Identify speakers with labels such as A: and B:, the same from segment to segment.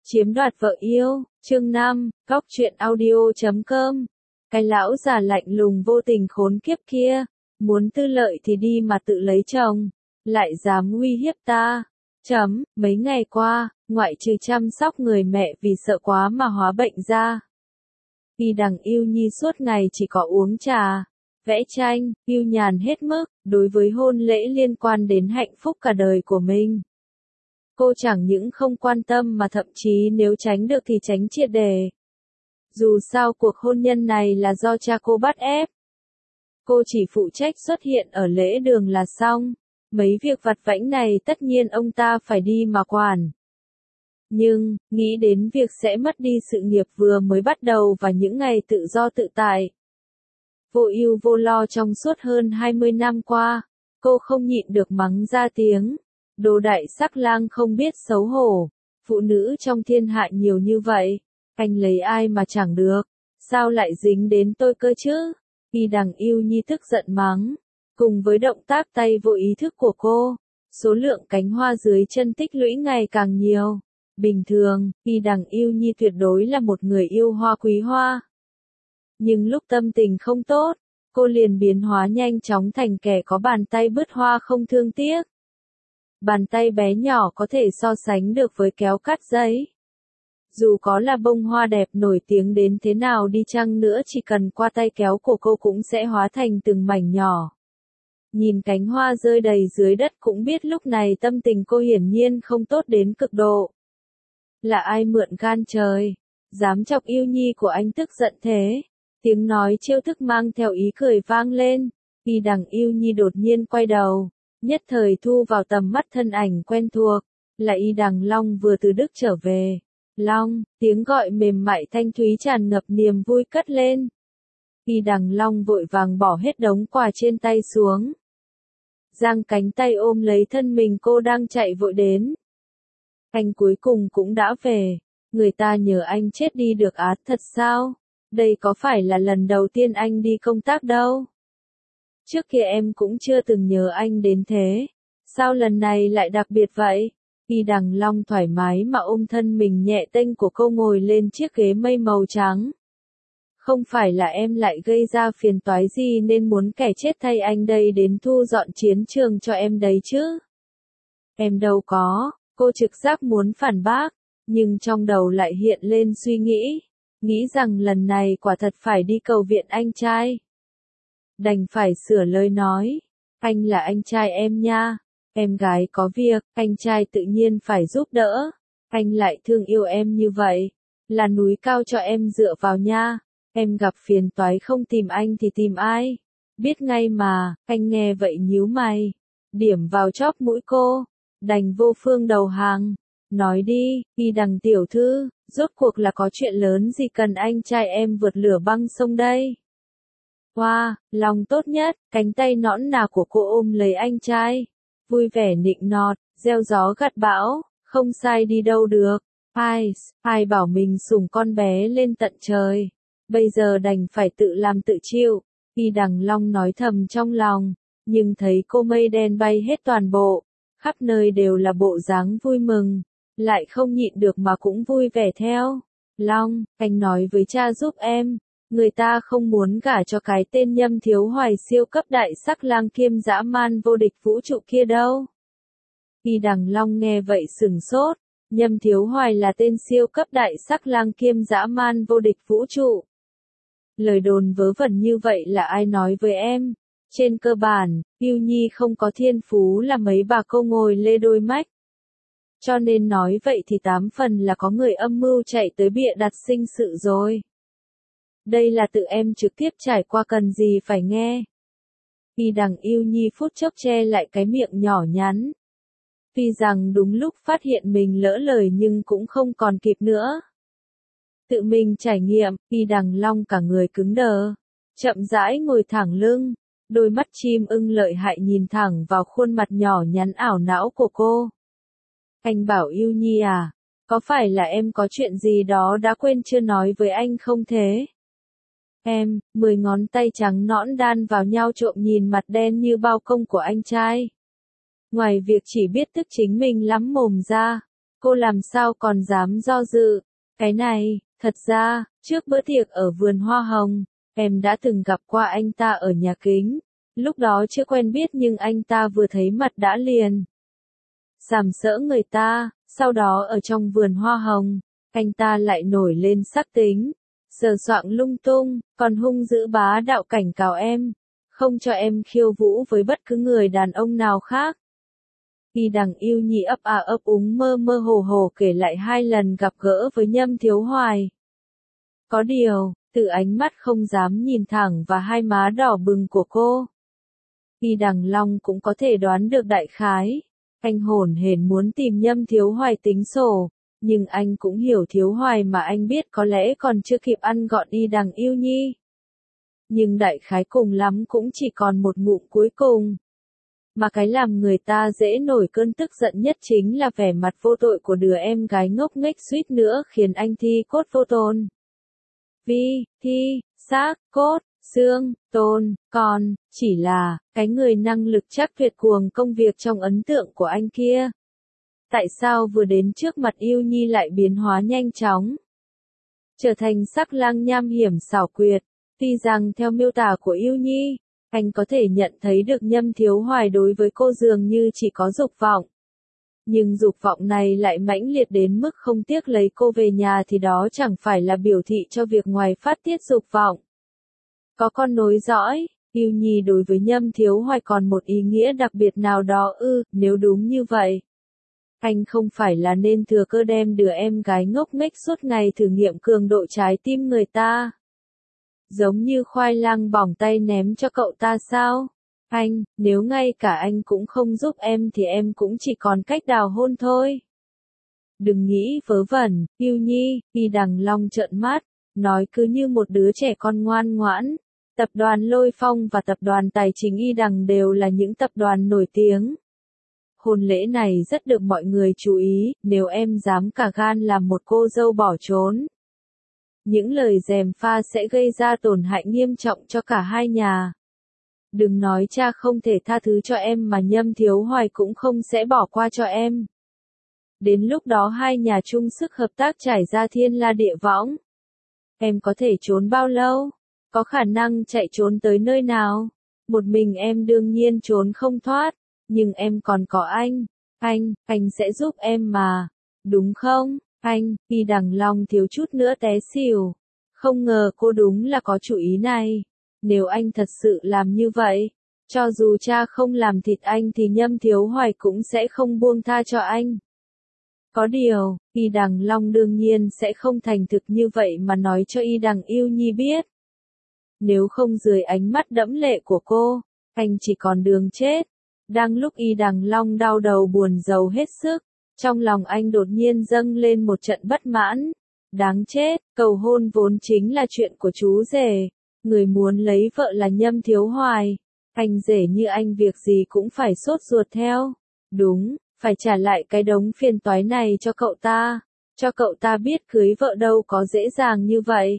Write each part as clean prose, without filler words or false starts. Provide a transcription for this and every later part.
A: Chiếm đoạt vợ yêu, chương 5, Góc truyện audio.com. Cái lão già lạnh lùng vô tình khốn kiếp kia, muốn tư lợi thì đi mà tự lấy chồng, lại dám uy hiếp ta. Mấy ngày qua, ngoại trừ chăm sóc người mẹ vì sợ quá mà hóa bệnh ra. Y Đằng Yêu Nhi suốt ngày chỉ có uống trà, vẽ tranh, yêu nhàn hết mức, đối với hôn lễ liên quan đến hạnh phúc cả đời của mình. Cô chẳng những không quan tâm mà thậm chí nếu tránh được thì tránh triệt để. Dù sao cuộc hôn nhân này là do cha cô bắt ép. Cô chỉ phụ trách xuất hiện ở lễ đường là xong. Mấy việc vặt vãnh này tất nhiên ông ta phải đi mà quản. Nhưng, nghĩ đến việc sẽ mất đi sự nghiệp vừa mới bắt đầu và những ngày tự do tự tại. Vô ưu vô lo trong suốt hơn 20 năm qua, cô không nhịn được mắng ra tiếng. Đồ đại sắc lang không biết xấu hổ, phụ nữ trong thiên hạ nhiều như vậy, anh lấy ai mà chẳng được, sao lại dính đến tôi cơ chứ? Y Đằng Yêu Nhi tức giận mắng, cùng với động tác tay vô ý thức của cô, số lượng cánh hoa dưới chân tích lũy ngày càng nhiều. Bình thường, Y Đằng Yêu Nhi tuyệt đối là một người yêu hoa quý hoa. Nhưng lúc tâm tình không tốt, cô liền biến hóa nhanh chóng thành kẻ có bàn tay bứt hoa không thương tiếc. Bàn tay bé nhỏ có thể so sánh được với kéo cắt giấy. Dù có là bông hoa đẹp nổi tiếng đến thế nào đi chăng nữa, chỉ cần qua tay kéo của cô cũng sẽ hóa thành từng mảnh nhỏ. Nhìn cánh hoa rơi đầy dưới đất cũng biết lúc này tâm tình cô hiển nhiên không tốt đến cực độ. Là ai mượn gan trời, dám chọc Yêu Nhi của anh tức giận thế? Tiếng nói trêu thức mang theo ý cười vang lên. Y Đằng Yêu Nhi đột nhiên quay đầu, nhất thời thu vào tầm mắt thân ảnh quen thuộc, là Y Đằng Long vừa từ Đức trở về. Long, tiếng gọi mềm mại thanh thúy tràn ngập niềm vui cất lên. Y Đằng Long vội vàng bỏ hết đống quà trên tay xuống, giang cánh tay ôm lấy thân mình cô đang chạy vội đến. Anh cuối cùng cũng đã về, người ta nhờ anh chết đi được á, thật sao? Đây có phải là lần đầu tiên anh đi công tác đâu. Trước kia em cũng chưa từng nhớ anh đến thế. Sao lần này lại đặc biệt vậy? Y Đằng Long thoải mái mà ôm thân mình nhẹ tênh của cô ngồi lên chiếc ghế mây màu trắng. Không phải là em lại gây ra phiền toái gì nên muốn kẻ chết thay anh đây đến thu dọn chiến trường cho em đấy chứ? Em đâu có, cô trực giác muốn phản bác, nhưng trong đầu lại hiện lên suy nghĩ rằng lần này quả thật phải đi cầu viện anh trai. Đành phải sửa lời nói, anh là anh trai em nha, em gái có việc, anh trai tự nhiên phải giúp đỡ, anh lại thương yêu em như vậy, là núi cao cho em dựa vào nha, em gặp phiền toái không tìm anh thì tìm ai, biết ngay mà. Anh nghe vậy nhíu mày, điểm vào chóp mũi cô, đành vô phương đầu hàng, nói đi, Y Đằng tiểu thư, rốt cuộc là có chuyện lớn gì cần anh trai em vượt lửa băng sông đây? Wow, lòng tốt nhất, cánh tay nõn nà của cô ôm lấy anh trai, vui vẻ nịnh nọt, gieo gió gặt bão, không sai đi đâu được. Ai bảo mình sủng con bé lên tận trời, bây giờ đành phải tự làm tự chịu. Y Đằng Long nói thầm trong lòng, nhưng thấy cô mây đen bay hết toàn bộ, khắp nơi đều là bộ dáng vui mừng, lại không nhịn được mà cũng vui vẻ theo. Long, anh nói với cha giúp em. Người ta không muốn gả cho cái tên Nhâm Thiếu Hoài siêu cấp đại sắc lang kiêm dã man vô địch vũ trụ kia đâu. Y Đằng Long nghe vậy sửng sốt, Nhâm Thiếu Hoài là tên siêu cấp đại sắc lang kiêm dã man vô địch vũ trụ. Lời đồn vớ vẩn như vậy là ai nói với em? Trên cơ bản, Yêu Nhi không có thiên phú là mấy bà cô ngồi lê đôi mách. Cho nên nói vậy thì 8 phần là có người âm mưu chạy tới bịa đặt sinh sự rồi. Đây là tự em trực tiếp trải qua, cần gì phải nghe. Y Đằng Yêu Nhi phút chốc che lại cái miệng nhỏ nhắn. Tuy rằng đúng lúc phát hiện mình lỡ lời nhưng cũng không còn kịp nữa. Tự mình trải nghiệm, Y Đằng Long cả người cứng đờ, chậm rãi ngồi thẳng lưng, đôi mắt chim ưng lợi hại nhìn thẳng vào khuôn mặt nhỏ nhắn ảo não của cô. Anh bảo Yêu Nhi à, có phải là em có chuyện gì đó đã quên chưa nói với anh không thế? Em, 10 ngón tay trắng nõn đan vào nhau trộm nhìn mặt đen như bao công của anh trai. Ngoài việc chỉ biết tức chính mình lắm mồm ra, cô làm sao còn dám do dự. Cái này, thật ra, trước bữa tiệc ở vườn hoa hồng, em đã từng gặp qua anh ta ở nhà kính. Lúc đó chưa quen biết nhưng anh ta vừa thấy mặt đã liền sàm sỡ người ta, sau đó ở trong vườn hoa hồng, anh ta lại nổi lên sắc tính, sờ soạng lung tung, còn hung dữ bá đạo cảnh cáo em, không cho em khiêu vũ với bất cứ người đàn ông nào khác. Y Đằng Yêu Nhi ấp à ấp úng mơ mơ hồ hồ kể lại 2 lần gặp gỡ với Nhâm Thiếu Hoài. Có điều, từ ánh mắt không dám nhìn thẳng và hai má đỏ bừng của cô, Y Đằng Long cũng có thể đoán được đại khái. Anh hổn hển muốn tìm Nhâm Thiếu Hoài tính sổ, nhưng anh cũng hiểu Thiếu Hoài mà anh biết có lẽ còn chưa kịp ăn gọn Y Đằng Yêu Nhi. Nhưng đại khái cùng lắm cũng chỉ còn một ngụm cuối cùng. Mà cái làm người ta dễ nổi cơn tức giận nhất chính là vẻ mặt vô tội của đứa em gái ngốc nghếch suýt nữa khiến anh thi cốt vô tồn. Vì, thi, xác, cốt, xương, tồn, còn, chỉ là, cái người năng lực chắc tuyệt cuồng công việc trong ấn tượng của anh kia. Tại sao vừa đến trước mặt Yêu Nhi lại biến hóa nhanh chóng? Trở thành sắc lang nham hiểm xảo quyệt, tuy rằng theo miêu tả của Yêu Nhi, anh có thể nhận thấy được Nhâm Thiếu Hoài đối với cô dường như chỉ có dục vọng. Nhưng dục vọng này lại mãnh liệt đến mức không tiếc lấy cô về nhà thì đó chẳng phải là biểu thị cho việc ngoài phát tiết dục vọng. Có con nối dõi, Yêu Nhi đối với Nhâm Thiếu Hoài còn một ý nghĩa đặc biệt nào đó nếu đúng như vậy. Anh không phải là nên thừa cơ đem đứa em gái ngốc nghếch suốt ngày thử nghiệm cường độ trái tim người ta. Giống như khoai lang bỏng tay ném cho cậu ta sao? Anh, nếu ngay cả anh cũng không giúp em thì em cũng chỉ còn cách đào hôn thôi. Đừng nghĩ vớ vẩn, Yêu Nhi, Y Đằng Long trợn mắt, nói cứ như một đứa trẻ con ngoan ngoãn. Tập đoàn Lôi Phong và tập đoàn Tài chính Y Đằng đều là những tập đoàn nổi tiếng. Hôn lễ này rất được mọi người chú ý, nếu em dám cả gan làm một cô dâu bỏ trốn. Những lời gièm pha sẽ gây ra tổn hại nghiêm trọng cho cả hai nhà. Đừng nói cha không thể tha thứ cho em mà Nhâm Thiếu Hoài cũng không sẽ bỏ qua cho em. Đến lúc đó hai nhà chung sức hợp tác trải ra thiên la địa võng. Em có thể trốn bao lâu? Có khả năng chạy trốn tới nơi nào? Một mình em đương nhiên trốn không thoát, nhưng em còn có anh sẽ giúp em mà, đúng không? Anh, Y Đằng Long thiếu chút nữa té xỉu. Không ngờ cô đúng là có chủ ý này. Nếu anh thật sự làm như vậy, cho dù cha không làm thịt anh thì Nhâm Thiếu Hoài cũng sẽ không buông tha cho anh. Có điều, Y Đằng Long đương nhiên sẽ không thành thực như vậy mà nói cho Y Đằng Yêu Nhi biết. Nếu không dưới ánh mắt đẫm lệ của cô, anh chỉ còn đường chết. Đang lúc Y Đằng Long đau đầu buồn rầu hết sức, trong lòng anh đột nhiên dâng lên một trận bất mãn. Đáng chết, cầu hôn vốn chính là chuyện của chú rể. Người muốn lấy vợ là Nhâm Thiếu Hoài. Anh rể như anh việc gì cũng phải sốt ruột theo. Đúng, phải trả lại cái đống phiền toái này cho cậu ta. Cho cậu ta biết cưới vợ đâu có dễ dàng như vậy.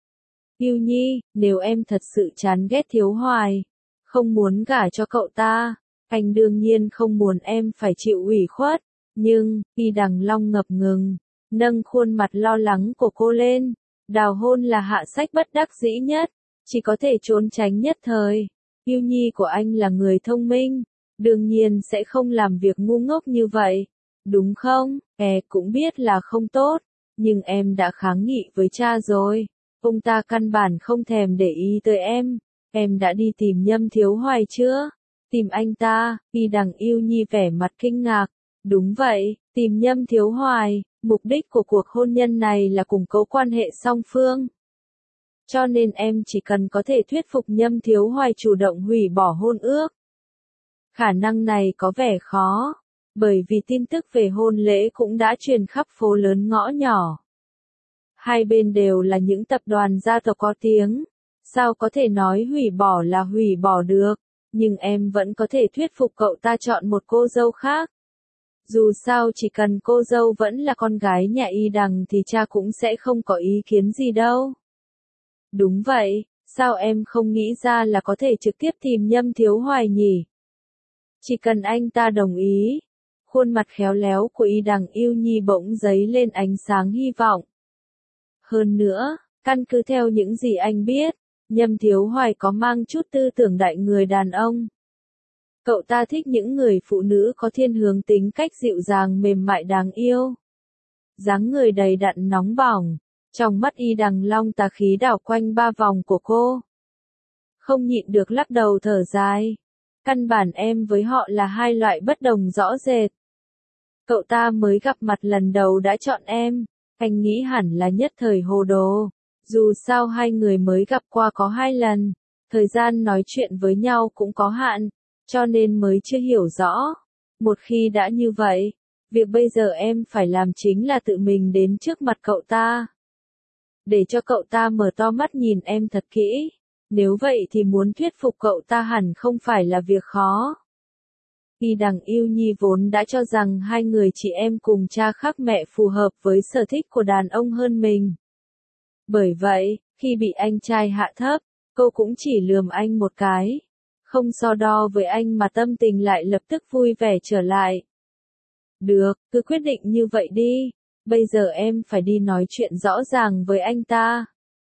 A: Yêu Nhi, nếu em thật sự chán ghét Thiếu Hoài, không muốn gả cho cậu ta, anh đương nhiên không muốn em phải chịu ủy khuất. Nhưng, Y Đằng Long ngập ngừng, nâng khuôn mặt lo lắng của cô lên. Đào hôn là hạ sách bất đắc dĩ nhất, chỉ có thể trốn tránh nhất thời. Yêu Nhi của anh là người thông minh, đương nhiên sẽ không làm việc ngu ngốc như vậy. Đúng không? Cũng biết là không tốt, nhưng em đã kháng nghị với cha rồi. Ông ta căn bản không thèm để ý tới em. Em đã đi tìm Nhâm Thiếu Hoài chưa? Tìm anh ta? Y Đằng Yêu Nhi vẻ mặt kinh ngạc. Đúng vậy, tìm Nhâm Thiếu Hoài. Mục đích của cuộc hôn nhân này là củng cố quan hệ song phương. Cho nên em chỉ cần có thể thuyết phục Nhâm Thiếu Hoài chủ động hủy bỏ hôn ước. Khả năng này có vẻ khó, bởi vì tin tức về hôn lễ cũng đã truyền khắp phố lớn ngõ nhỏ. Hai bên đều là những tập đoàn gia tộc có tiếng, sao có thể nói hủy bỏ là hủy bỏ được, nhưng em vẫn có thể thuyết phục cậu ta chọn một cô dâu khác. Dù sao chỉ cần cô dâu vẫn là con gái nhà Y Đằng thì cha cũng sẽ không có ý kiến gì đâu. Đúng vậy, sao em không nghĩ ra là có thể trực tiếp tìm Nhâm Thiếu Hoài nhỉ? Chỉ cần anh ta đồng ý. Khuôn mặt khéo léo của Y Đằng Yêu Nhi bỗng dấy lên ánh sáng hy vọng. Hơn nữa, căn cứ theo những gì anh biết, Nhâm Thiếu Hoài có mang chút tư tưởng đại người đàn ông. Cậu ta thích những người phụ nữ có thiên hướng tính cách dịu dàng mềm mại đáng yêu. Dáng người đầy đặn nóng bỏng, trong mắt Y Đằng Long tà khí đảo quanh 3 vòng của cô. Không nhịn được lắc đầu thở dài. Căn bản em với họ là hai loại bất đồng rõ rệt. Cậu ta mới gặp mặt lần đầu đã chọn em, anh nghĩ hẳn là nhất thời hồ đồ. Dù sao hai người mới gặp qua có 2 lần, thời gian nói chuyện với nhau cũng có hạn, cho nên mới chưa hiểu rõ. Một khi đã như vậy, việc bây giờ em phải làm chính là tự mình đến trước mặt cậu ta. Để cho cậu ta mở to mắt nhìn em thật kỹ. Nếu vậy thì muốn thuyết phục cậu ta hẳn không phải là việc khó. Y Đằng Yêu Nhi vốn đã cho rằng hai người chị em cùng cha khác mẹ phù hợp với sở thích của đàn ông hơn mình. Bởi vậy, khi bị anh trai hạ thấp, cô cũng chỉ lườm anh một cái. Không so đo với anh mà tâm tình lại lập tức vui vẻ trở lại. Được, cứ quyết định như vậy đi. Bây giờ em phải đi nói chuyện rõ ràng với anh ta.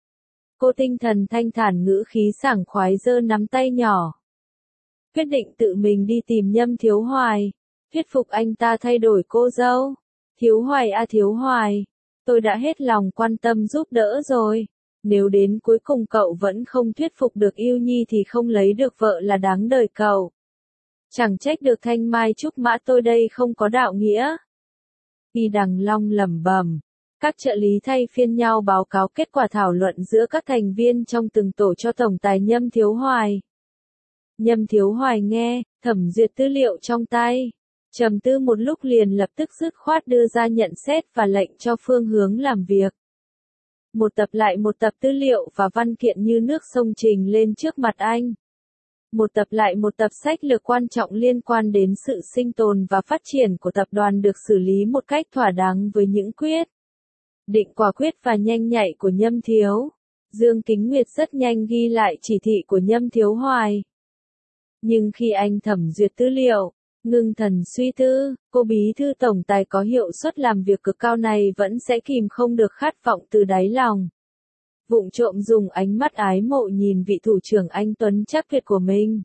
A: Cô tinh thần thanh thản ngữ khí sảng khoái giơ nắm tay nhỏ. Quyết định tự mình đi tìm Nhâm Thiếu Hoài, thuyết phục anh ta thay đổi cô dâu. Thiếu Hoài à Thiếu Hoài, tôi đã hết lòng quan tâm giúp đỡ rồi. Nếu đến cuối cùng cậu vẫn không thuyết phục được Yêu Nhi thì không lấy được vợ là đáng đời cậu. Chẳng trách được thanh mai trúc mã tôi đây không có đạo nghĩa. Y Đằng Long lẩm bẩm. Các trợ lý thay phiên nhau báo cáo kết quả thảo luận giữa các thành viên trong từng tổ cho tổng tài Nhâm Thiếu Hoài. Nhâm Thiếu Hoài nghe, thẩm duyệt tư liệu trong tay. Trầm tư một lúc liền lập tức dứt khoát đưa ra nhận xét và lệnh cho phương hướng làm việc. Một tập lại một tập tư liệu và văn kiện như nước sông trình lên trước mặt anh. Một tập lại một tập sách lược quan trọng liên quan đến sự sinh tồn và phát triển của tập đoàn được xử lý một cách thỏa đáng với những quyết định quả quyết và nhanh nhạy của Nhâm Thiếu. Dương Kính Nguyệt rất nhanh ghi lại chỉ thị của Nhâm Thiếu Hoài. Nhưng khi anh thẩm duyệt tư liệu, ngưng thần suy tư, cô bí thư tổng tài có hiệu suất làm việc cực cao này vẫn sẽ kìm không được khát vọng từ đáy lòng. Vụng trộm dùng ánh mắt ái mộ nhìn vị thủ trưởng anh Tuấn chắc tuyệt của mình.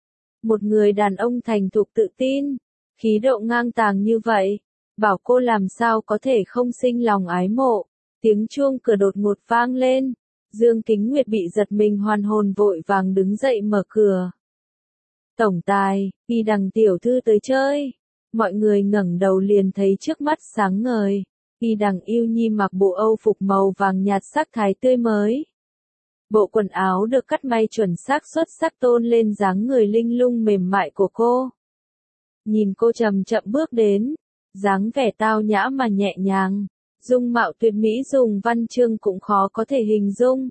A: Một người đàn ông thành thục tự tin, khí độ ngang tàng như vậy, bảo cô làm sao có thể không sinh lòng ái mộ. Tiếng chuông cửa đột ngột vang lên, Dương Kính Nguyệt bị giật mình hoàn hồn vội vàng đứng dậy mở cửa. Tổng tài, Y Đằng tiểu thư tới chơi. Mọi người ngẩng đầu liền thấy trước mắt sáng ngời. Y Đằng Yêu Nhi mặc bộ âu phục màu vàng nhạt sắc thái tươi mới. Bộ quần áo được cắt may chuẩn xác xuất sắc tôn lên dáng người linh lung mềm mại của cô. Nhìn cô chậm chậm bước đến, dáng vẻ tao nhã mà nhẹ nhàng, dung mạo tuyệt mỹ dùng văn chương cũng khó có thể hình dung.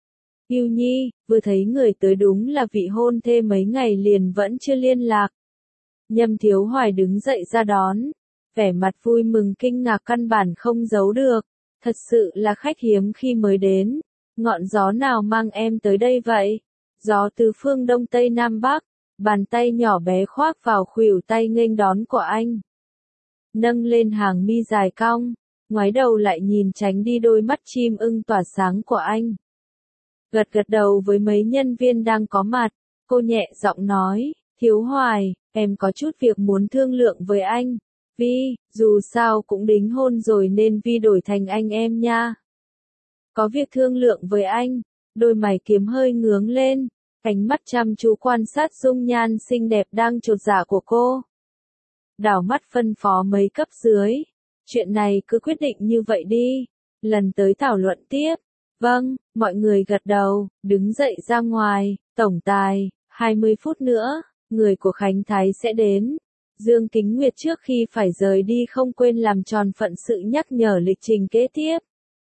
A: Yêu Nhi, vừa thấy người tới đúng là vị hôn thê mấy ngày liền vẫn chưa liên lạc. Nhâm Thiếu Hoài đứng dậy ra đón, vẻ mặt vui mừng kinh ngạc căn bản không giấu được, thật sự là khách hiếm khi mới đến. Ngọn gió nào mang em tới đây vậy? Gió từ phương đông tây nam bắc, bàn tay nhỏ bé khoác vào khuỷu tay nghênh đón của anh. Nâng lên hàng mi dài cong, ngoái đầu lại nhìn tránh đi đôi mắt chim ưng tỏa sáng của anh. Gật gật đầu với mấy nhân viên đang có mặt, cô nhẹ giọng nói, Thiếu Hoài, em có chút việc muốn thương lượng với anh. Vi, dù sao cũng đính hôn rồi nên Vi đổi thành anh em nha. Có việc thương lượng với anh, đôi mày kiếm hơi ngướng lên, ánh mắt chăm chú quan sát dung nhan xinh đẹp đang chột dạ của cô. Đảo mắt phân phó mấy cấp dưới, chuyện này cứ quyết định như vậy đi, lần tới thảo luận tiếp. Vâng, mọi người gật đầu, đứng dậy ra ngoài, tổng tài, 20 phút nữa, người của Khánh Thái sẽ đến. Dương Kính Nguyệt trước khi phải rời đi không quên làm tròn phận sự nhắc nhở lịch trình kế tiếp.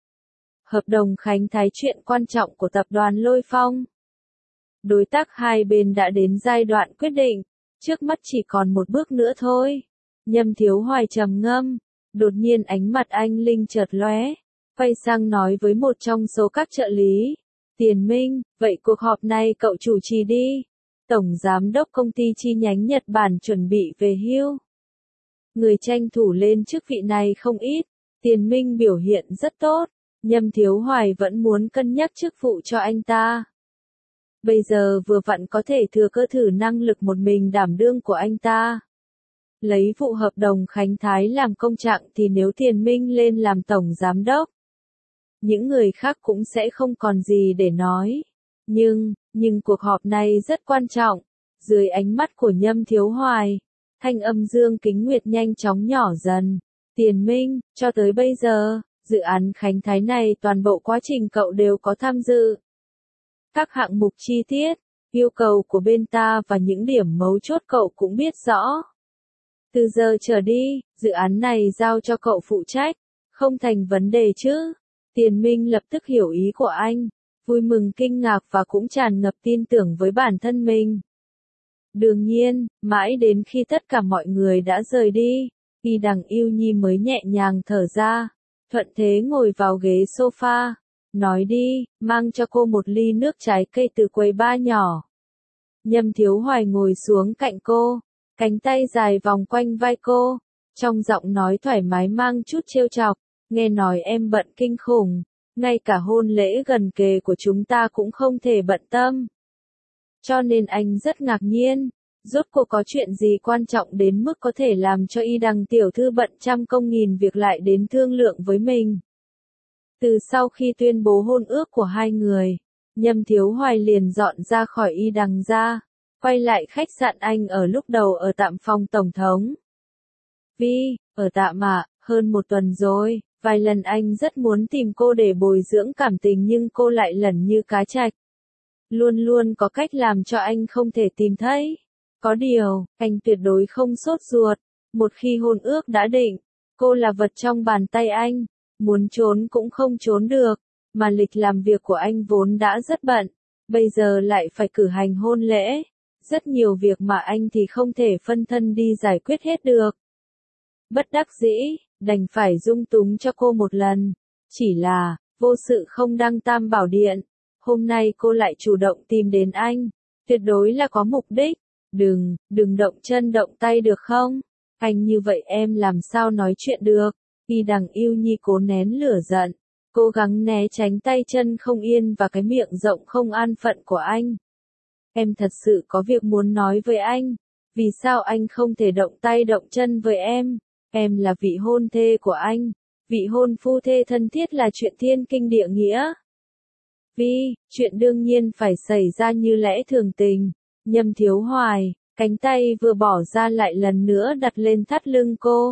A: Hợp đồng Khánh Thái chuyện quan trọng của tập đoàn Lôi Phong. Đối tác hai bên đã đến giai đoạn quyết định, trước mắt chỉ còn một bước nữa thôi. Nhâm Thiếu Hoài trầm ngâm, đột nhiên ánh mặt anh linh chợt lóe, quay sang nói với một trong số các trợ lý, Tiền Minh, vậy cuộc họp này cậu chủ trì đi. Tổng giám đốc công ty chi nhánh Nhật Bản chuẩn bị về hưu. người tranh thủ lên chức vị này không ít, Tiền Minh biểu hiện rất tốt, Nhâm Thiếu Hoài vẫn muốn cân nhắc chức vụ cho anh ta. Bây giờ vừa vặn có thể thừa cơ thử năng lực một mình đảm đương của anh ta. Lấy vụ hợp đồng Khánh Thái làm công trạng thì nếu Tiền Minh lên làm tổng giám đốc, những người khác cũng sẽ không còn gì để nói. Nhưng cuộc họp này rất quan trọng. Dưới ánh mắt của Nhâm Thiếu Hoài, thanh âm Dương Kính Nguyệt nhanh chóng nhỏ dần. Tiền Minh, cho tới bây giờ, dự án Khánh Thái này toàn bộ quá trình cậu đều có tham dự. Các hạng mục chi tiết, yêu cầu của bên ta và những điểm mấu chốt cậu cũng biết rõ. Từ giờ trở đi, dự án này giao cho cậu phụ trách, không thành vấn đề chứ. Tiền Minh lập tức hiểu ý của anh, vui mừng kinh ngạc và cũng tràn ngập tin tưởng với bản thân mình. Đương nhiên, mãi đến khi tất cả mọi người đã rời đi, Y Đằng Yêu Nhi mới nhẹ nhàng thở ra, thuận thế ngồi vào ghế sofa, nói đi, mang cho cô một ly nước trái cây từ quầy bar nhỏ. Nhâm Thiếu Hoài ngồi xuống cạnh cô, cánh tay dài vòng quanh vai cô, trong giọng nói thoải mái mang chút trêu chọc, nghe nói em bận kinh khủng, ngay cả hôn lễ gần kề của chúng ta cũng không thể bận tâm. Cho nên anh rất ngạc nhiên, rốt cuộc có chuyện gì quan trọng đến mức có thể làm cho Y Đằng tiểu thư bận trăm công nghìn việc lại đến thương lượng với mình. Từ sau khi tuyên bố hôn ước của hai người, Nhâm Thiếu Hoài liền dọn ra khỏi Y Đằng ra, quay lại khách sạn anh ở lúc đầu ở tạm phòng tổng thống. Vi, ở tạm ạ, hơn một tuần rồi, vài lần anh rất muốn tìm cô để bồi dưỡng cảm tình nhưng cô lại lẩn như cá trạch. Luôn luôn có cách làm cho anh không thể tìm thấy. Có điều, anh tuyệt đối không sốt ruột. Một khi hôn ước đã định, cô là vật trong bàn tay anh, muốn trốn cũng không trốn được, mà lịch làm việc của anh vốn đã rất bận, bây giờ lại phải cử hành hôn lễ. Rất nhiều việc mà anh thì không thể phân thân đi giải quyết hết được. Bất đắc dĩ, đành phải dung túng cho cô một lần. Chỉ là, vô sự không đăng tam bảo điện. Hôm nay cô lại chủ động tìm đến anh. Tuyệt đối là có mục đích. Đừng động chân động tay được không? Anh như vậy em làm sao nói chuyện được? Y Đằng Yêu Nhi cố nén lửa giận, cố gắng né tránh tay chân không yên và cái miệng rộng không an phận của anh. Em thật sự có việc muốn nói với anh. Vì sao anh không thể động tay động chân với em? Em là vị hôn thê của anh. Vị hôn phu thê thân thiết là chuyện thiên kinh địa nghĩa. Vi, chuyện đương nhiên phải xảy ra như lẽ thường tình. Nhâm Thiếu Hoài, cánh tay vừa bỏ ra lại lần nữa đặt lên thắt lưng cô.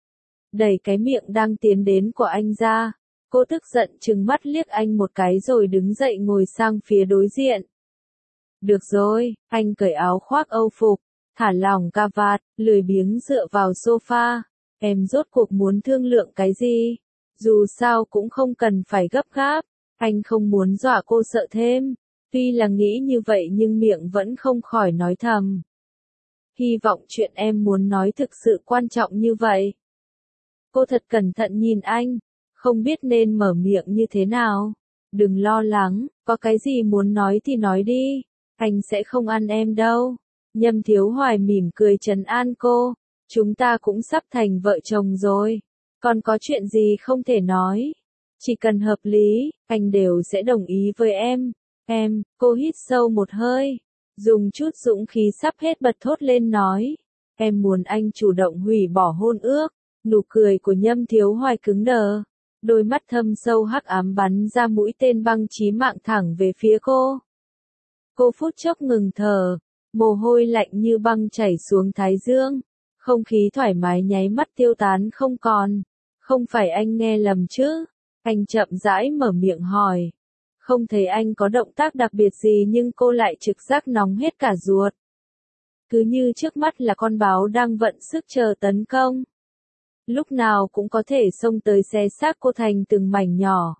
A: Đẩy cái miệng đang tiến đến của anh ra. Cô tức giận trừng mắt liếc anh một cái rồi đứng dậy ngồi sang phía đối diện. Được rồi, anh cởi áo khoác âu phục, thả lỏng cà vạt, lười biếng dựa vào sofa. Em rốt cuộc muốn thương lượng cái gì? Dù sao cũng không cần phải gấp gáp. Anh không muốn dọa cô sợ thêm. Tuy là nghĩ như vậy nhưng miệng vẫn không khỏi nói thầm. Hy vọng chuyện em muốn nói thực sự quan trọng như vậy. Cô thật cẩn thận nhìn anh, không biết nên mở miệng như thế nào. Đừng lo lắng, có cái gì muốn nói thì nói đi. Anh sẽ không ăn em đâu. Nhâm Thiếu Hoài mỉm cười trấn an cô. Chúng ta cũng sắp thành vợ chồng rồi. Còn có chuyện gì không thể nói. Chỉ cần hợp lý, anh đều sẽ đồng ý với em. Cô hít sâu một hơi. Dùng chút dũng khí sắp hết bật thốt lên nói. Em muốn anh chủ động hủy bỏ hôn ước. Nụ cười của Nhâm Thiếu Hoài cứng đờ. Đôi mắt thâm sâu hắc ám bắn ra mũi tên băng chí mạng thẳng về phía cô. Cô phút chốc ngừng thở. Mồ hôi lạnh như băng chảy xuống thái dương. Không khí thoải mái nháy mắt tiêu tán không còn. Không phải anh nghe lầm chứ? Anh chậm rãi mở miệng hỏi. Không thấy anh có động tác đặc biệt gì nhưng cô lại trực giác nóng hết cả ruột. Cứ như trước mắt là con báo đang vận sức chờ tấn công. Lúc nào cũng có thể xông tới xé xác cô thành từng mảnh nhỏ.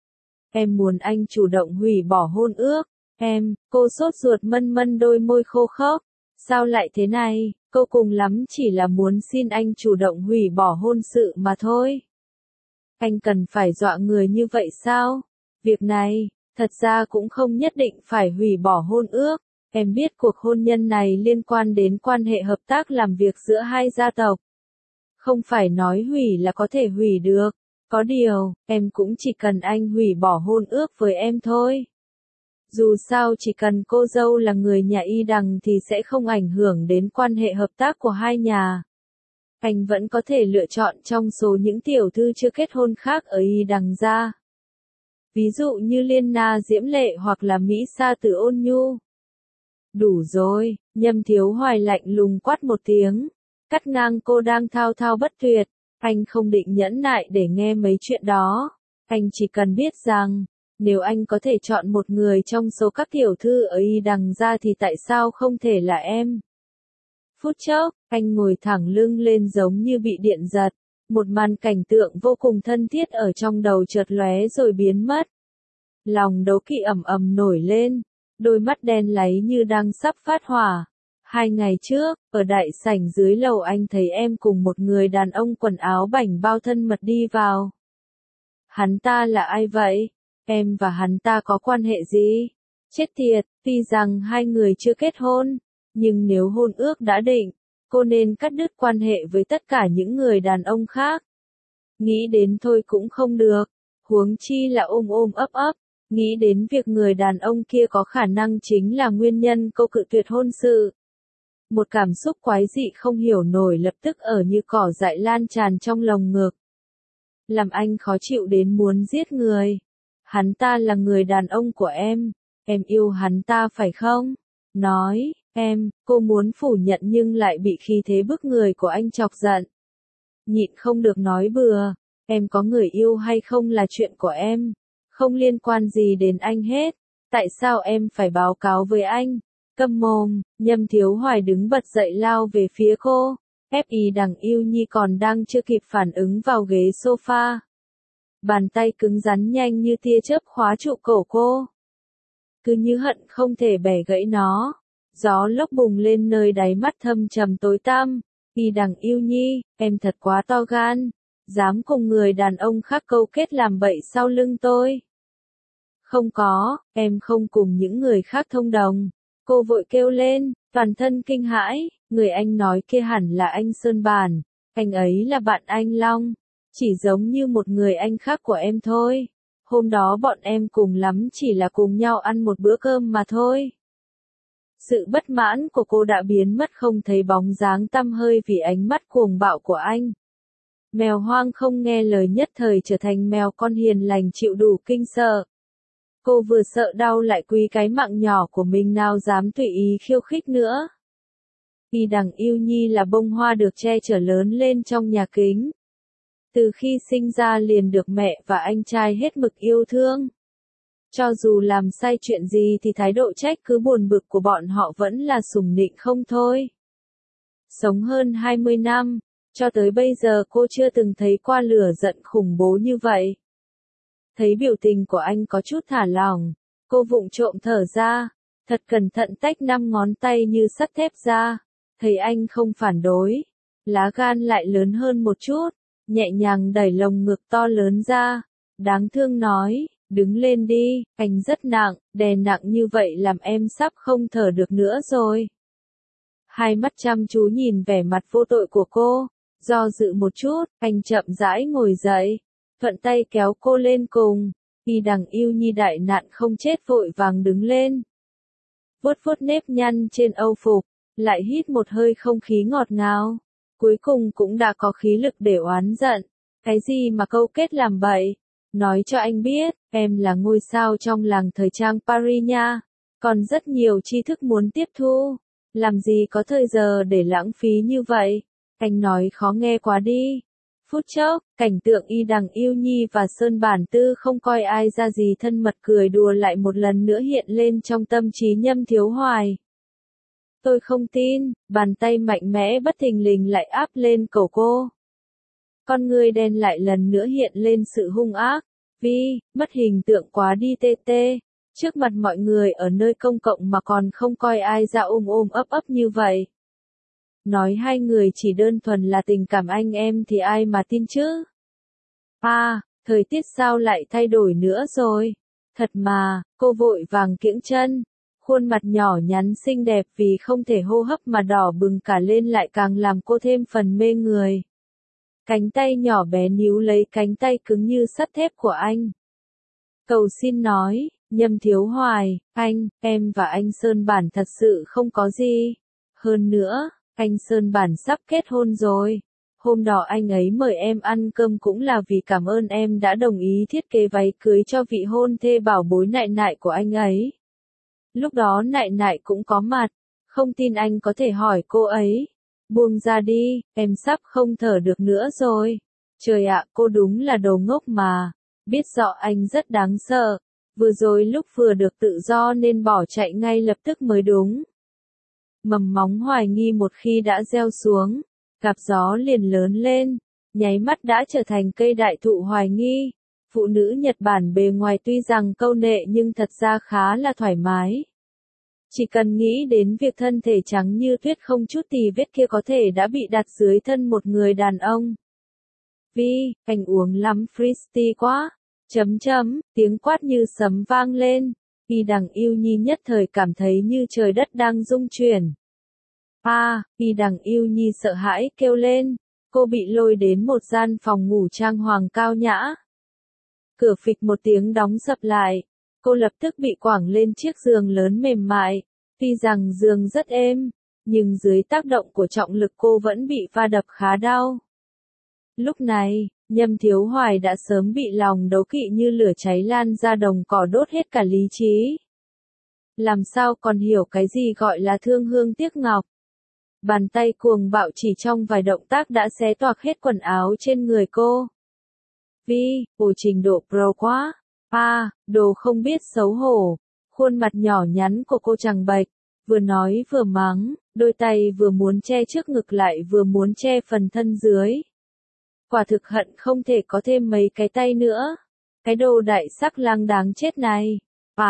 A: Em muốn anh chủ động hủy bỏ hôn ước. Cô sốt ruột mân mân đôi môi khô khốc. Sao lại thế này? Cô cùng lắm chỉ là muốn xin anh chủ động hủy bỏ hôn sự mà thôi. Anh cần phải dọa người như vậy sao? Việc này, thật ra cũng không nhất định phải hủy bỏ hôn ước. Em biết cuộc hôn nhân này liên quan đến quan hệ hợp tác làm việc giữa hai gia tộc. Không phải nói hủy là có thể hủy được. Có điều, em cũng chỉ cần anh hủy bỏ hôn ước với em thôi. Dù sao chỉ cần cô dâu là người nhà Y Đằng thì sẽ không ảnh hưởng đến quan hệ hợp tác của hai nhà. Anh vẫn có thể lựa chọn trong số những tiểu thư chưa kết hôn khác ở Y Đằng ra. Ví dụ như Liên Na Diễm Lệ hoặc là Mỹ Sa Tử Ôn Nhu. Đủ rồi, Nhâm Thiếu Hoài lạnh lùng quát một tiếng, cắt ngang cô đang thao thao bất tuyệt. Anh không định nhẫn nại để nghe mấy chuyện đó. Anh chỉ cần biết rằng, nếu anh có thể chọn một người trong số các tiểu thư ở Y Đằng ra thì tại sao không thể là em? Phút chốc, anh ngồi thẳng lưng lên giống như bị điện giật. Một màn cảnh tượng vô cùng thân thiết ở trong đầu chợt lóe rồi biến mất. Lòng đố kỵ ầm ầm nổi lên, đôi mắt đen láy như đang sắp phát hỏa. 2 ngày trước, ở đại sảnh dưới lầu anh thấy em cùng một người đàn ông quần áo bảnh bao thân mật đi vào. Hắn ta là ai vậy? Em và hắn ta có quan hệ gì? Chết tiệt, tuy rằng hai người chưa kết hôn, nhưng nếu hôn ước đã định, cô nên cắt đứt quan hệ với tất cả những người đàn ông khác. Nghĩ đến thôi cũng không được, huống chi là ôm ôm ấp ấp, nghĩ đến việc người đàn ông kia có khả năng chính là nguyên nhân cô cự tuyệt hôn sự. Một cảm xúc quái dị không hiểu nổi lập tức ở như cỏ dại lan tràn trong lồng ngực. Làm anh khó chịu đến muốn giết người. Hắn ta là người đàn ông của em yêu hắn ta phải không? Nói, cô muốn phủ nhận nhưng lại bị khí thế bức người của anh chọc giận. Nhịn không được nói bừa, em có người yêu hay không là chuyện của em, không liên quan gì đến anh hết, tại sao em phải báo cáo với anh? Câm mồm, Nhâm Thiếu Hoài đứng bật dậy lao về phía cô, Y Đằng Yêu Nhi còn đang chưa kịp phản ứng vào ghế sofa. Bàn tay cứng rắn nhanh như tia chớp khóa trụ cổ cô. Cứ như hận không thể bẻ gãy nó. Gió lốc bùng lên nơi đáy mắt thâm trầm tối tăm. Y Đằng Yêu Nhi, em thật quá to gan. Dám cùng người đàn ông khác câu kết làm bậy sau lưng tôi. Không có, em không cùng những người khác thông đồng. Cô vội kêu lên, toàn thân kinh hãi, người anh nói kia hẳn là anh Sơn Bản. Anh ấy là bạn anh Long. Chỉ giống như một người anh khác của em thôi. Hôm đó bọn em cùng lắm chỉ là cùng nhau ăn một bữa cơm mà thôi. Sự bất mãn của cô đã biến mất không thấy bóng dáng tăm hơi vì ánh mắt cuồng bạo của anh. Mèo hoang không nghe lời nhất thời trở thành mèo con hiền lành chịu đủ kinh sợ. Cô vừa sợ đau lại quý cái mạng nhỏ của mình nào dám tùy ý khiêu khích nữa. Y Đằng Yêu Nhi là bông hoa được che chở lớn lên trong nhà kính. Từ khi sinh ra liền được mẹ và anh trai hết mực yêu thương. Cho dù làm sai chuyện gì thì thái độ trách cứ buồn bực của bọn họ vẫn là sủng nịnh không thôi. Sống hơn 20 năm, cho tới bây giờ cô chưa từng thấy qua lửa giận khủng bố như vậy. Thấy biểu tình của anh có chút thả lỏng, cô vụng trộm thở ra, thật cẩn thận tách 5 ngón tay như sắt thép ra, thấy anh không phản đối, lá gan lại lớn hơn một chút, nhẹ nhàng đẩy lồng ngực to lớn ra, đáng thương nói, đứng lên đi, anh rất nặng, đè nặng như vậy làm em sắp không thở được nữa rồi. Hai mắt chăm chú nhìn vẻ mặt vô tội của cô, do dự một chút, anh chậm rãi ngồi dậy, thuận tay kéo cô lên cùng. Y Đằng Yêu Nhi đại nạn không chết vội vàng đứng lên. Vuốt vuốt nếp nhăn trên âu phục, lại hít một hơi không khí ngọt ngào. Cuối cùng cũng đã có khí lực để oán giận. Cái gì mà câu kết làm bậy? Nói cho anh biết, em là ngôi sao trong làng thời trang Paris nha. Còn rất nhiều tri thức muốn tiếp thu. Làm gì có thời giờ để lãng phí như vậy? Anh nói khó nghe quá đi. Phút chốc, cảnh tượng Y Đằng Yêu Nhi và Sơn Bản Tư không coi ai ra gì thân mật cười đùa lại một lần nữa hiện lên trong tâm trí Nhâm Thiếu Hoài. Tôi không tin, bàn tay mạnh mẽ bất thình lình lại áp lên cổ cô. Con người đen lại lần nữa hiện lên sự hung ác. Vi, mất hình tượng quá đi tê tê. Trước mặt mọi người ở nơi công cộng mà còn không coi ai ra ôm ôm ấp ấp như vậy. Nói hai người chỉ đơn thuần là tình cảm anh em thì ai mà tin chứ? Thời tiết sao lại thay đổi nữa rồi? Thật mà, cô vội vàng kiễng chân. Khuôn mặt nhỏ nhắn xinh đẹp vì không thể hô hấp mà đỏ bừng cả lên lại càng làm cô thêm phần mê người. Cánh tay nhỏ bé níu lấy cánh tay cứng như sắt thép của anh. Cầu xin nói, Nhâm Thiếu Hoài, em và anh Sơn Bản thật sự không có gì. Hơn nữa, anh Sơn Bản sắp kết hôn rồi. Hôm đó anh ấy mời em ăn cơm cũng là vì cảm ơn em đã đồng ý thiết kế váy cưới cho vị hôn thê bảo bối nại nại của anh ấy. Lúc đó nại nại cũng có mặt, không tin anh có thể hỏi cô ấy. Buông ra đi, em sắp không thở được nữa rồi. Trời ạ, cô đúng là đồ ngốc mà. Biết rõ anh rất đáng sợ. Vừa rồi lúc vừa được tự do nên bỏ chạy ngay lập tức mới đúng. Mầm móng hoài nghi một khi đã gieo xuống, gặp gió liền lớn lên, nháy mắt đã trở thành cây đại thụ hoài nghi. Phụ nữ Nhật Bản bề ngoài tuy rằng câu nệ nhưng thật ra khá là thoải mái. Chỉ cần nghĩ đến việc thân thể trắng như tuyết không chút tì vết kia có thể đã bị đặt dưới thân một người đàn ông. Vi, anh uống lắm Fristy quá. Tiếng quát như sấm vang lên. Y Đằng Yêu Nhi nhất thời cảm thấy như trời đất đang rung chuyển. Y Đằng Yêu Nhi sợ hãi kêu lên. Cô bị lôi đến một gian phòng ngủ trang hoàng cao nhã. Cửa phịch một tiếng đóng sập lại. Cô lập tức bị quẳng lên chiếc giường lớn mềm mại. Tuy rằng giường rất êm, nhưng dưới tác động của trọng lực cô vẫn bị va đập khá đau. Lúc này, Nhâm Thiếu Hoài đã sớm bị lòng đấu kỵ như lửa cháy lan ra đồng cỏ đốt hết cả lý trí. Làm sao còn hiểu cái gì gọi là thương hương tiếc ngọc. Bàn tay cuồng bạo chỉ trong vài động tác đã xé toạc hết quần áo trên người cô. Vi, trình độ pro quá. Đồ không biết xấu hổ. Khuôn mặt nhỏ nhắn của cô trắng bệch, vừa nói vừa mắng, đôi tay vừa muốn che trước ngực lại vừa muốn che phần thân dưới. Quả thực hận không thể có thêm mấy cái tay nữa. Cái đồ đại sắc lang đáng chết này.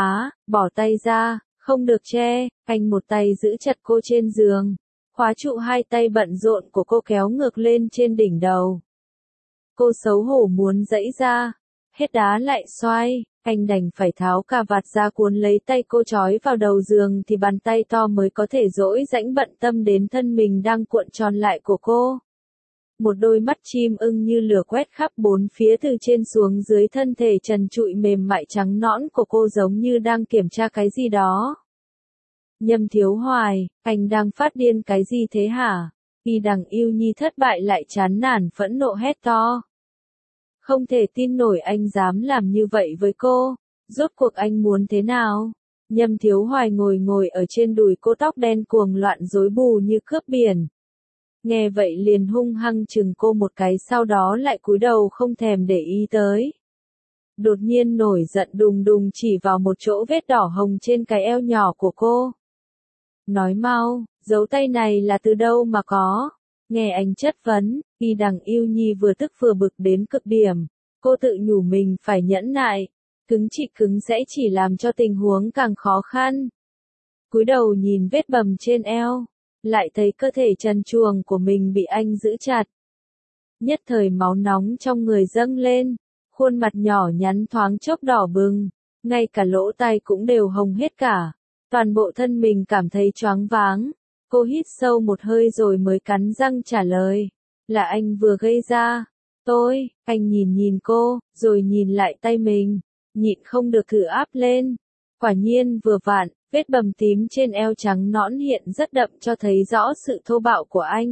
A: Bỏ tay ra, không được che. Anh một tay giữ chặt cô trên giường, khóa trụ hai tay bận rộn của cô kéo ngược lên trên đỉnh đầu. Cô xấu hổ muốn giãy ra, hết đá lại xoay, anh đành phải tháo cà vạt ra cuốn lấy tay cô trói vào đầu giường thì bàn tay to mới có thể dỗi rãnh bận tâm đến thân mình đang cuộn tròn lại của cô. Một đôi mắt chim ưng như lửa quét khắp bốn phía từ trên xuống dưới thân thể trần trụi mềm mại trắng nõn của cô giống như đang kiểm tra cái gì đó. Nhâm Thiếu Hoài, anh đang phát điên cái gì thế hả? Y Đằng Yêu Nhi thất bại lại chán nản phẫn nộ hét to. Không thể tin nổi anh dám làm như vậy với cô. Rốt cuộc anh muốn thế nào? Nhâm Thiếu Hoài ngồi ở trên đùi cô, tóc đen cuồng loạn rối bù như cướp biển. Nghe vậy liền hung hăng chừng cô một cái, sau đó lại cúi đầu không thèm để ý tới. Đột nhiên nổi giận đùng đùng chỉ vào một chỗ vết đỏ hồng trên cái eo nhỏ của cô. Nói mau, dấu tay này là từ đâu mà có? Nghe anh chất vấn, Y Đằng Yêu Nhi vừa tức vừa bực đến cực điểm. Cô tự nhủ mình phải nhẫn nại. Cứng sẽ chỉ làm cho tình huống càng khó khăn. Cúi đầu nhìn vết bầm trên eo, lại thấy cơ thể trần truồng của mình bị anh giữ chặt. Nhất thời máu nóng trong người dâng lên, khuôn mặt nhỏ nhắn thoáng chốc đỏ bừng, ngay cả lỗ tai cũng đều hồng hết cả. Toàn bộ thân mình cảm thấy choáng váng. Cô hít sâu một hơi rồi mới cắn răng trả lời. Là anh vừa gây ra. Anh nhìn cô, rồi nhìn lại tay mình, nhịn không được thử áp lên. Quả nhiên vừa vặn, vết bầm tím trên eo trắng nõn hiện rất đậm cho thấy rõ sự thô bạo của anh.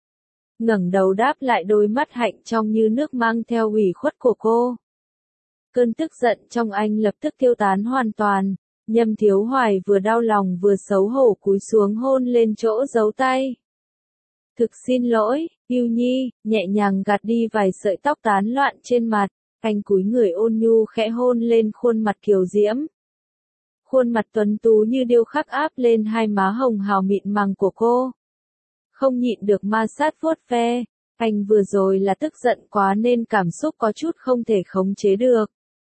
A: Ngẩng đầu đáp lại đôi mắt hạnh trong như nước mang theo ủy khuất của cô. Cơn tức giận trong anh lập tức tiêu tán hoàn toàn. Nhâm Thiếu Hoài vừa đau lòng vừa xấu hổ cúi xuống hôn lên chỗ giấu tay. Thực xin lỗi, Yêu Nhi, nhẹ nhàng gạt đi vài sợi tóc tán loạn trên mặt. Anh cúi người ôn nhu khẽ hôn lên khuôn mặt kiều diễm. Khuôn mặt tuấn tú như điêu khắc áp lên hai má hồng hào mịn màng của cô. Không nhịn được ma sát vuốt ve. Anh vừa rồi là tức giận quá nên cảm xúc có chút không thể khống chế được.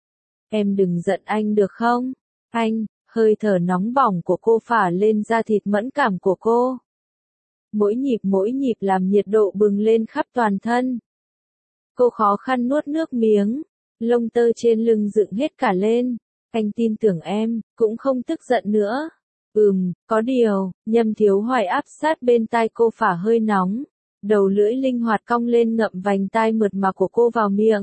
A: Em đừng giận anh được không? Anh, hơi thở nóng bỏng của cô phả lên da thịt mẫn cảm của cô. Mỗi nhịp làm nhiệt độ bừng lên khắp toàn thân. Cô khó khăn nuốt nước miếng, lông tơ trên lưng dựng hết cả lên. Anh tin tưởng em, cũng không tức giận nữa. Có điều, Nhâm Thiếu Hoài áp sát bên tai cô phả hơi nóng. Đầu lưỡi linh hoạt cong lên ngậm vành tai mượt mà của cô vào miệng.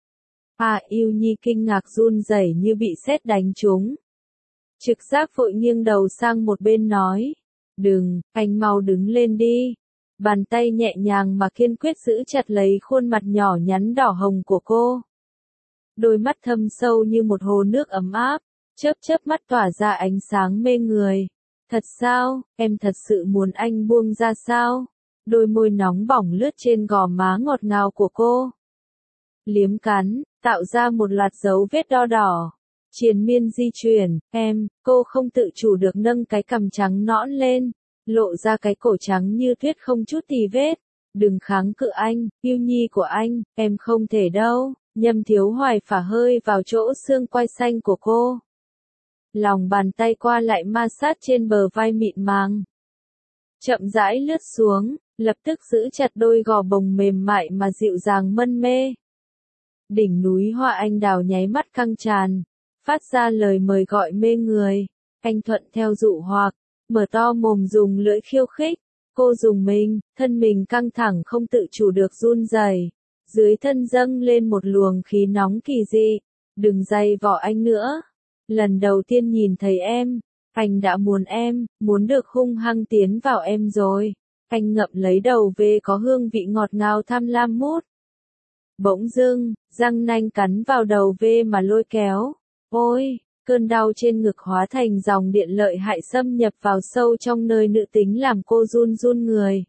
A: Yêu Nhi kinh ngạc run rẩy như bị sét đánh trúng. Trực giác vội nghiêng đầu sang một bên nói. Đừng, anh mau đứng lên đi. Bàn tay nhẹ nhàng mà kiên quyết giữ chặt lấy khuôn mặt nhỏ nhắn đỏ hồng của cô. Đôi mắt thâm sâu như một hồ nước ấm áp, chớp chớp mắt tỏa ra ánh sáng mê người. Thật sao, em thật sự muốn anh buông ra sao? Đôi môi nóng bỏng lướt trên gò má ngọt ngào của cô. Liếm cắn, tạo ra một loạt dấu vết đo đỏ. Triền miên di chuyển, cô không tự chủ được nâng cái cằm trắng nõn lên, lộ ra cái cổ trắng như tuyết không chút tì vết. Đừng kháng cự anh, yêu nhi của anh, em không thể đâu. Nhâm Thiếu Hoài phả hơi vào chỗ xương quai xanh của cô. Lòng bàn tay qua lại ma sát trên bờ vai mịn màng. Chậm rãi lướt xuống, lập tức giữ chặt đôi gò bồng mềm mại mà dịu dàng mân mê. Đỉnh núi hoa anh đào nháy mắt căng tràn, phát ra lời mời gọi mê người. Anh thuận theo dụ hoặc, mở to mồm dùng lưỡi khiêu khích. Cô dùng mình, thân mình căng thẳng không tự chủ được run rẩy. Dưới thân dâng lên một luồng khí nóng kỳ dị. Đừng dày vò anh nữa. Lần đầu tiên nhìn thấy em, anh đã muốn được hung hăng tiến vào em rồi. Anh ngậm lấy đầu về có hương vị ngọt ngào tham lam mút. Bỗng dưng, răng nanh cắn vào đầu về mà lôi kéo. Ôi, cơn đau trên ngực hóa thành dòng điện lợi hại xâm nhập vào sâu trong nơi nữ tính làm cô run run người.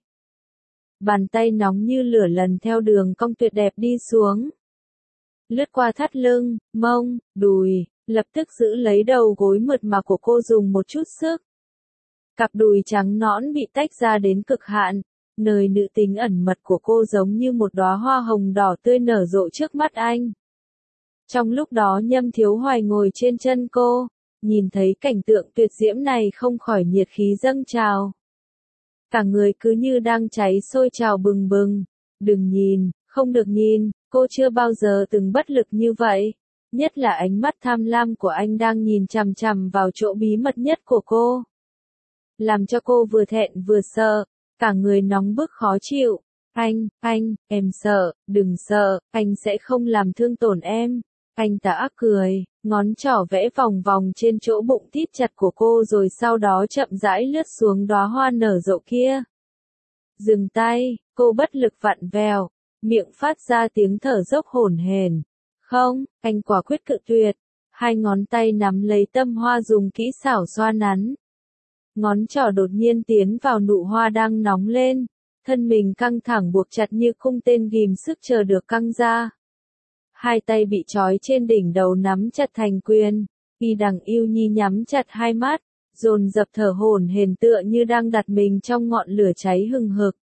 A: Bàn tay nóng như lửa lần theo đường cong tuyệt đẹp đi xuống. Lướt qua thắt lưng, mông, đùi, lập tức giữ lấy đầu gối mượt mà của cô dùng một chút sức. Cặp đùi trắng nõn bị tách ra đến cực hạn, nơi nữ tính ẩn mật của cô giống như một đóa hoa hồng đỏ tươi nở rộ trước mắt anh. Trong lúc đó Nhâm Thiếu Hoài ngồi trên chân cô, nhìn thấy cảnh tượng tuyệt diễm này không khỏi nhiệt khí dâng trào. Cả người cứ như đang cháy sôi trào bừng bừng. Đừng nhìn, không được nhìn, cô chưa bao giờ từng bất lực như vậy. Nhất là ánh mắt tham lam của anh đang nhìn chằm chằm vào chỗ bí mật nhất của cô. Làm cho cô vừa thẹn vừa sợ, cả người nóng bức khó chịu. Em sợ, đừng sợ, anh sẽ không làm thương tổn em. Anh tà ác cười, ngón trỏ vẽ vòng vòng trên chỗ bụng thít chặt của cô rồi sau đó chậm rãi lướt xuống đóa hoa nở rộ kia. Dừng tay, cô bất lực vặn vẹo, miệng phát ra tiếng thở dốc hổn hển. Không, anh quả quyết cự tuyệt. Hai ngón tay nắm lấy tâm hoa dùng kỹ xảo xoa nắn. Ngón trỏ đột nhiên tiến vào nụ hoa đang nóng lên, thân mình căng thẳng buộc chặt như cung tên ghim sức chờ được căng ra. Hai tay bị trói trên đỉnh đầu nắm chặt thành quyền, Y Đằng Yêu Nhi nhắm chặt hai mắt, dồn dập thở hổn hển tựa như đang đặt mình trong ngọn lửa cháy hừng hực.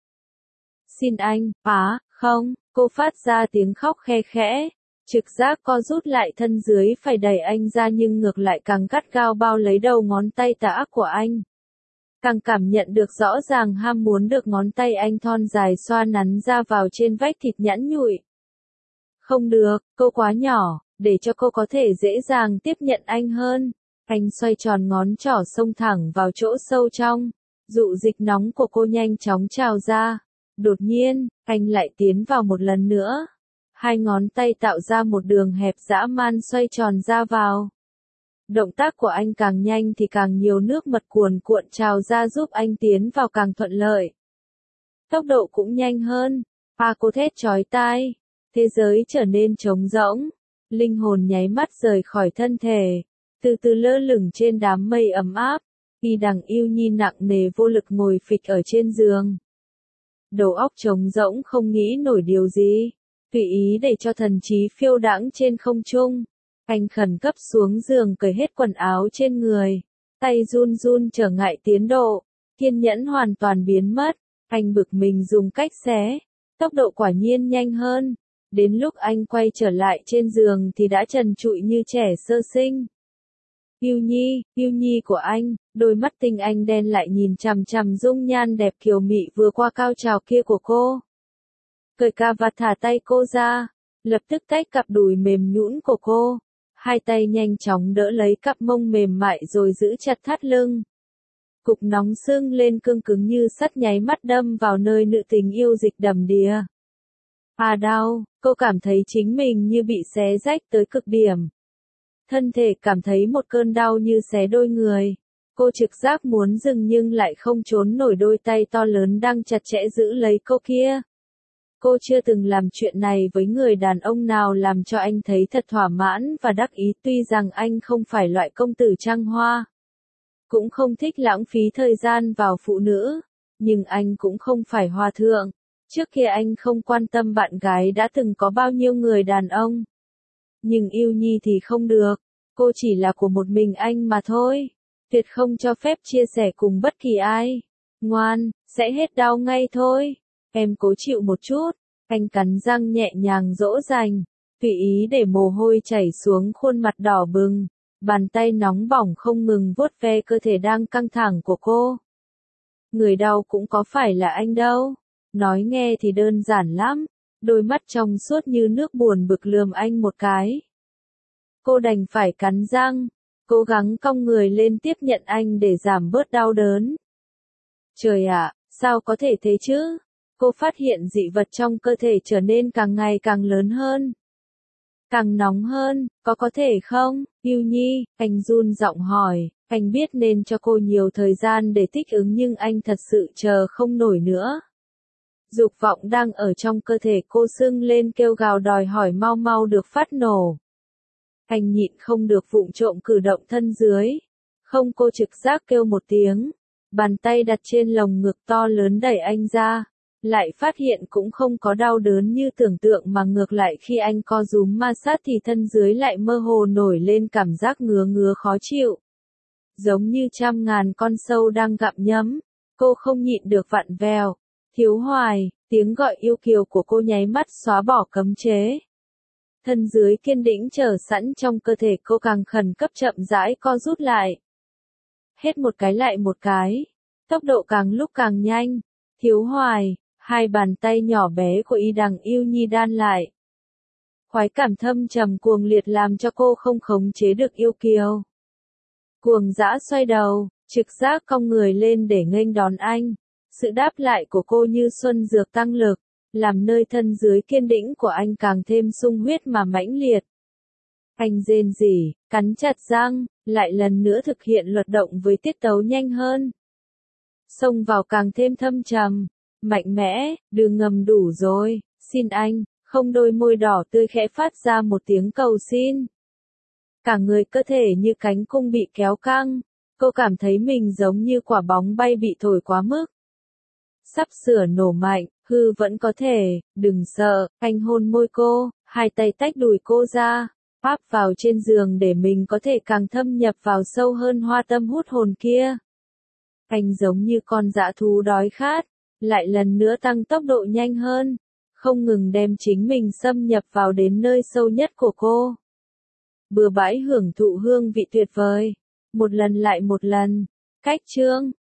A: Xin anh, không, cô phát ra tiếng khóc khe khẽ, trực giác co rút lại thân dưới phải đẩy anh ra nhưng ngược lại càng gắt gao bao lấy đầu ngón tay tà ác của anh. Càng cảm nhận được rõ ràng ham muốn được ngón tay anh thon dài xoa nắn ra vào trên vách thịt nhẵn nhụi. Không được, cô quá nhỏ, để cho cô có thể dễ dàng tiếp nhận anh hơn. Anh xoay tròn ngón trỏ xông thẳng vào chỗ sâu trong. Dụ dịch nóng của cô nhanh chóng trào ra. Đột nhiên, anh lại tiến vào một lần nữa. Hai ngón tay tạo ra một đường hẹp dã man xoay tròn ra vào. Động tác của anh càng nhanh thì càng nhiều nước mật cuồn cuộn trào ra giúp anh tiến vào càng thuận lợi. Tốc độ cũng nhanh hơn. Cô thét chói tai. Thế giới trở nên trống rỗng. Linh hồn nháy mắt rời khỏi thân thể. Từ từ lơ lửng trên đám mây ấm áp. Y Đằng Yêu Nhi nặng nề vô lực ngồi phịch ở trên giường. Đầu óc trống rỗng không nghĩ nổi điều gì. Tùy ý để cho thần trí phiêu đãng trên không trung. Anh khẩn cấp xuống giường cởi hết quần áo trên người. Tay run run trở ngại tiến độ. Kiên nhẫn hoàn toàn biến mất. Anh bực mình dùng cách xé. Tốc độ quả nhiên nhanh hơn. Đến lúc anh quay trở lại trên giường thì đã trần trụi như trẻ sơ sinh. Yêu Nhi của anh, đôi mắt tinh anh đen lại nhìn chằm chằm dung nhan đẹp kiều mị vừa qua cao trào kia của cô. Cởi cà vạt thả tay cô ra, lập tức tách cặp đùi mềm nhũn của cô. Hai tay nhanh chóng đỡ lấy cặp mông mềm mại rồi giữ chặt thắt lưng. Cục nóng sưng lên cương cứng như sắt nháy mắt đâm vào nơi nữ tình yêu dịch đầm đìa. Đau, cô cảm thấy chính mình như bị xé rách tới cực điểm. Thân thể cảm thấy một cơn đau như xé đôi người. Cô trực giác muốn dừng nhưng lại không trốn nổi đôi tay to lớn đang chặt chẽ giữ lấy cô kia. Cô chưa từng làm chuyện này với người đàn ông nào làm cho anh thấy thật thỏa mãn và đắc ý, tuy rằng anh không phải loại công tử trăng hoa. Cũng không thích lãng phí thời gian vào phụ nữ. Nhưng anh cũng không phải hòa thượng. Trước kia anh không quan tâm bạn gái đã từng có bao nhiêu người đàn ông. Nhưng yêu Nhi thì không được. Cô chỉ là của một mình anh mà thôi. Tuyệt không cho phép chia sẻ cùng bất kỳ ai. Ngoan, sẽ hết đau ngay thôi. Em cố chịu một chút. Anh cắn răng nhẹ nhàng dỗ dành. Tùy ý để mồ hôi chảy xuống khuôn mặt đỏ bừng. Bàn tay nóng bỏng không ngừng vuốt ve cơ thể đang căng thẳng của cô. Người đau cũng có phải là anh đâu. Nói nghe thì đơn giản lắm. Đôi mắt trong suốt như nước buồn bực lườm anh một cái. Cô đành phải cắn răng. Cố gắng cong người lên tiếp nhận anh để giảm bớt đau đớn. Trời ạ, sao có thể thế chứ? Cô phát hiện dị vật trong cơ thể trở nên càng ngày càng lớn hơn. Càng nóng hơn, có thể không? Yêu Nhi, anh run giọng hỏi, anh biết nên cho cô nhiều thời gian để thích ứng nhưng anh thật sự chờ không nổi nữa. Dục vọng đang ở trong cơ thể cô sưng lên kêu gào đòi hỏi mau mau được phát nổ. Anh nhịn không được vụng trộm cử động thân dưới. Không, cô trực giác kêu một tiếng. Bàn tay đặt trên lồng ngực to lớn đẩy anh ra. Lại phát hiện cũng không có đau đớn như tưởng tượng mà ngược lại khi anh co rúm ma sát thì thân dưới lại mơ hồ nổi lên cảm giác ngứa ngứa khó chịu. Giống như trăm ngàn con sâu đang gặm nhấm. Cô không nhịn được vặn vèo. Thiếu Hoài, tiếng gọi yêu kiều của cô nháy mắt xóa bỏ cấm chế. Thân dưới kiên định chờ sẵn trong cơ thể cô càng khẩn cấp chậm rãi co rút lại. Hết một cái lại một cái. Tốc độ càng lúc càng nhanh. Thiếu Hoài, hai bàn tay nhỏ bé của Y Đằng Yêu Nhi đan lại. Khoái cảm thâm trầm cuồng liệt làm cho cô không khống chế được yêu kiều. Cuồng dã xoay đầu, trực giác cong người lên để nghênh đón anh. Sự đáp lại của cô như xuân dược tăng lực, làm nơi thân dưới kiên định của anh càng thêm sung huyết mà mãnh liệt. Anh rên rỉ, cắn chặt răng, lại lần nữa thực hiện luật động với tiết tấu nhanh hơn. Xông vào càng thêm thâm trầm, mạnh mẽ, đường ngầm đủ rồi, xin anh, không, đôi môi đỏ tươi khẽ phát ra một tiếng cầu xin. Cả người cơ thể như cánh cung bị kéo căng, cô cảm thấy mình giống như quả bóng bay bị thổi quá mức. Sắp sửa nổ mạnh, hư vẫn có thể, đừng sợ, anh hôn môi cô, hai tay tách đùi cô ra, áp vào trên giường để mình có thể càng thâm nhập vào sâu hơn hoa tâm hút hồn kia. Anh giống như con dã thú đói khát, lại lần nữa tăng tốc độ nhanh hơn, không ngừng đem chính mình xâm nhập vào đến nơi sâu nhất của cô. Bừa bãi hưởng thụ hương vị tuyệt vời, một lần lại một lần. Cách chương